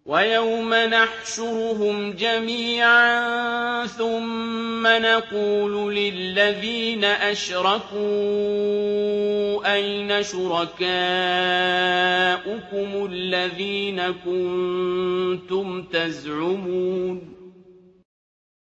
وَيَوْمَ نَحْشُرُهُمْ جَمِيعًا ثُمَّ نَقُولُ لِلَّذِينَ أَشْرَكُوا أَيْنَ شُرَكَاؤُكُمُ الَّذِينَ كُنتُمْ تَزْعُمُونَ